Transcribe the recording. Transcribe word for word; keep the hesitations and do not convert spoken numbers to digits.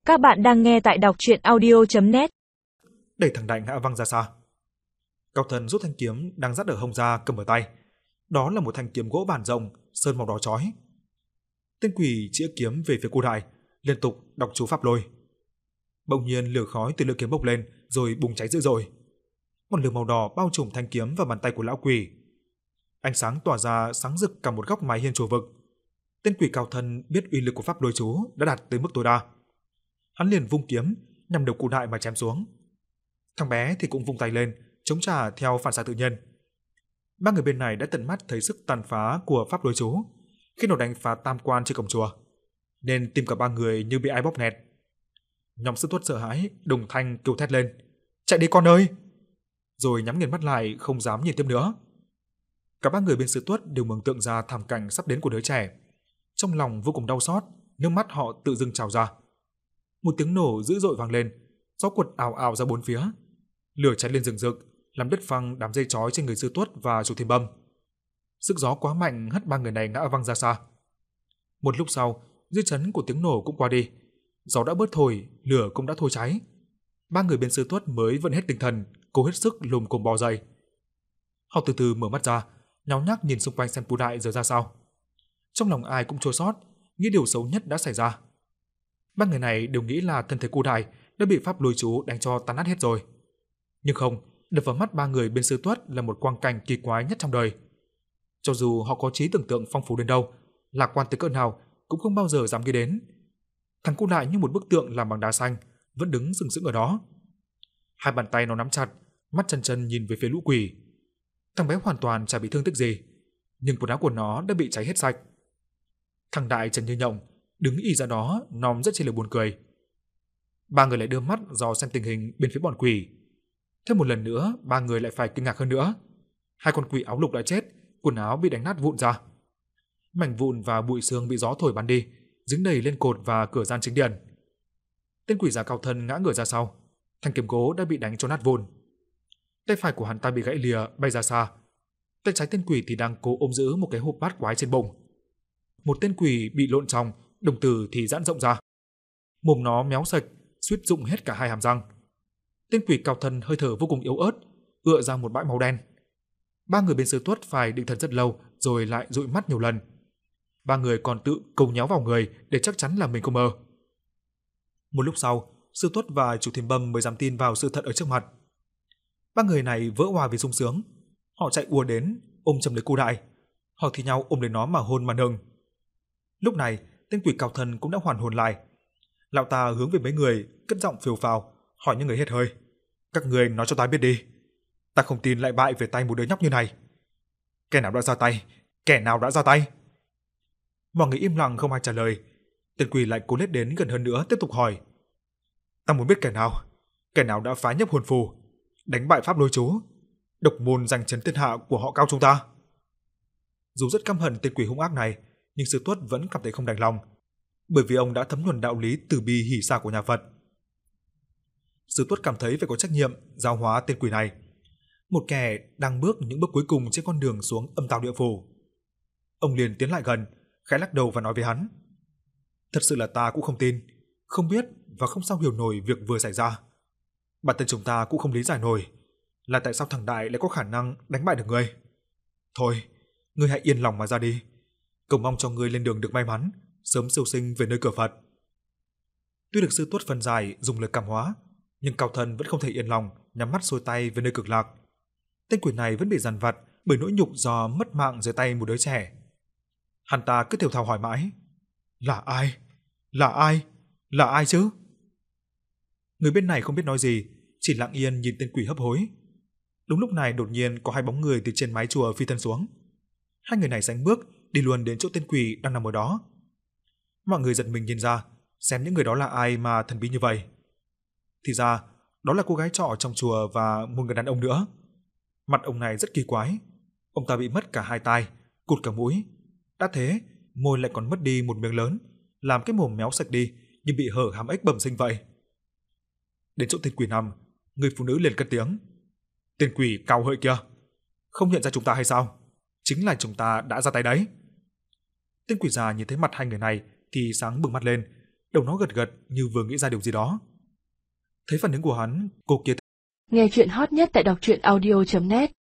Các bạn đang nghe tại đọc truyện audio chấm net. Đẩy thằng Đại ngã văng ra xa. Cao Thần rút thanh kiếm đang dắt ở hông ra cầm ở tay. Đó là một thanh kiếm gỗ bản rộng, sơn màu đỏ chói. Tên quỷ chĩa kiếm về phía cô Đại, liên tục đọc chú pháp lôi. Bỗng nhiên lửa khói từ lưỡi kiếm bốc lên rồi bùng cháy dữ dội. Ngọn lửa màu đỏ bao trùm thanh kiếm vào bàn tay của lão quỷ. Ánh sáng tỏa ra sáng rực cả một góc mái hiên chùa vực. Tên quỷ Cao Thần biết uy lực của pháp lôi chú đã đạt tới mức tối đa. Hắn liền vung kiếm nhằm đầu cụ Đại mà chém xuống. Thằng bé thì cũng vung tay lên, chống trả theo phản xạ tự nhiên. Ba người bên này đã tận mắt thấy sức tàn phá của pháp lôi chú khi nó đánh phá tam quan trên cổng chùa, nên tim cả ba người như bị ai bóp nghẹt. Nhóm sư tuất sợ hãi, đồng thanh kêu thét lên: "Chạy đi con ơi!" Rồi nhắm nghiền mắt lại không dám nhìn tiếp nữa. Cả ba người bên sư tuất đều mường tượng ra thảm cảnh sắp đến của đứa trẻ, trong lòng vô cùng đau xót, nước mắt họ tự dưng trào ra. Một tiếng nổ dữ dội vang lên, gió quật ào ào ra bốn phía, lửa cháy lên rừng rực, làm đứt phăng đám dây chói trên người sư tuất và chủ Thiên Bâm. Sức gió quá mạnh hất ba người này ngã văng ra xa. Một lúc sau, dư chấn của tiếng nổ cũng qua đi, gió đã bớt thổi, lửa cũng đã thôi cháy. Ba người bên sư tuất mới vẫn hết tinh thần, cố hết sức lùm cồm bò dậy. Họ từ từ mở mắt ra, nháo nhác nhìn xung quanh xem Pú Đại giờ ra sao. Trong lòng ai cũng chua xót, nghĩ điều xấu nhất đã xảy ra. Ba người này đều nghĩ là thân thể Cu Đại đã bị pháp lôi chú đánh cho tan nát hết rồi. Nhưng không, đập vào mắt ba người bên sư tuất là một quang cảnh kỳ quái nhất trong đời. Cho dù họ có trí tưởng tượng phong phú đến đâu, lạc quan tới cỡ nào cũng không bao giờ dám nghĩ đến. Thằng Cu Đại như một bức tượng làm bằng đá xanh, vẫn đứng sừng sững ở đó. Hai bàn tay nó nắm chặt, mắt trần trần nhìn về phía lũ quỷ. Thằng bé hoàn toàn chả bị thương tích gì, nhưng quần áo của nó đã bị cháy hết sạch. Thằng Đại trần như nhộng, đứng ì ra đó, nom rất chi là buồn cười. Ba người lại đưa mắt dò xem tình hình bên phía bọn quỷ. Thêm một lần nữa, ba người lại phải kinh ngạc hơn nữa. Hai con quỷ áo lục đã chết, quần áo bị đánh nát vụn ra. Mảnh vụn và bụi xương bị gió thổi bắn đi, dính đầy lên cột và cửa gian chính điện. Tên quỷ già Cao Thần ngã ngửa ra sau, thanh kiếm gỗ đã bị đánh cho nát vụn. Tay phải của hắn ta bị gãy lìa, bay ra xa. Tay trái tên quỷ thì đang cố ôm giữ một cái hộp bát quái trên bụng. Một tên quỷ bị lộn trong, đồng tử thì giãn rộng ra. Mồm nó méo sạch, suýt rụng hết cả hai hàm răng. Tên quỷ Cao Thần hơi thở vô cùng yếu ớt, ựa ra một bãi máu đen. Ba người bên sư tuất phải định thần rất lâu rồi lại dụi mắt nhiều lần. Ba người còn tự cầu nhéo vào người để chắc chắn là mình không mơ. Một lúc sau, sư tuất và chủ Thiên Bâm mới dám tin vào sự thật ở trước mặt. Ba người này vỡ òa vì sung sướng. Họ chạy ùa đến, ôm chầm lấy Cu Đại. Họ thì nhau ôm lấy nó mà hôn mà nừng. Lúc này, tên quỷ Cao Thần cũng đã hoàn hồn lại. Lão ta hướng về mấy người, cất giọng phiêu phào, hỏi những người hết hơi: "Các người nói cho ta biết đi, ta không tin lại bại về tay một đứa nhóc như này. Kẻ nào đã ra tay? Kẻ nào đã ra tay?" Mọi người im lặng không ai trả lời. Tên quỷ lại cố lết đến gần hơn nữa tiếp tục hỏi: "Ta muốn biết kẻ nào, kẻ nào đã phá nhấp hồn phù, đánh bại pháp lôi chú, độc môn giành trấn thiên hạ của họ Cao chúng ta?" Dù rất căm hận tên quỷ hung ác này, nhưng sư tuất vẫn cảm thấy không đành lòng, bởi vì ông đã thấm nhuần đạo lý từ bi hỷ xả của nhà Phật. Sư tuất cảm thấy phải có trách nhiệm giáo hóa tên quỷ này, một kẻ đang bước những bước cuối cùng trên con đường xuống âm tào địa phủ. Ông liền tiến lại gần, khẽ lắc đầu và nói với hắn: "Thật sự là ta cũng không tin, không biết và không sao hiểu nổi việc vừa xảy ra. Bản thân chúng ta cũng không lý giải nổi là tại sao thằng Đại lại có khả năng đánh bại được ngươi. Thôi, ngươi hãy yên lòng mà ra đi. Cầu mong cho ngươi lên đường được may mắn, sớm siêu sinh về nơi cửa Phật." Tuy được sư tuất phân giải dùng lời cảm hóa, nhưng Cao Thần vẫn không thể yên lòng, nhắm mắt xuôi tay về nơi cực lạc. Tên quỷ này vẫn bị dằn vặt bởi nỗi nhục do mất mạng dưới tay một đứa trẻ. Hắn ta cứ thều thào hỏi mãi: "Là ai? Là ai? Là ai chứ?" Người bên này không biết nói gì, chỉ lặng yên nhìn tên quỷ hấp hối. Đúng lúc này đột nhiên có hai bóng người từ trên mái chùa phi thân xuống. Hai người này sánh bước đi luôn đến chỗ tên quỷ đang nằm ở đó. Mọi người giật mình nhìn ra, xem những người đó là ai mà thần bí như vậy. Thì ra, đó là cô gái trọ trong chùa và một người đàn ông nữa. Mặt ông này rất kỳ quái. Ông ta bị mất cả hai tai, cụt cả mũi. Đã thế, môi lại còn mất đi một miếng lớn, làm cái mồm méo sạch đi như bị hở hàm ếch bẩm sinh vậy. Đến chỗ tên quỷ nằm, người phụ nữ liền cất tiếng: "Tên quỷ Cao Hợi kia, không nhận ra chúng ta hay sao? Chính là chúng ta đã ra tay đấy." Tên quỷ già nhìn thấy mặt hai người này thì sáng bừng mắt lên, đầu nó gật gật như vừa nghĩ ra điều gì đó. Thấy phản ứng của hắn, cô kia Nghe chuyện hot nhất tại đọc truyện audio chấm net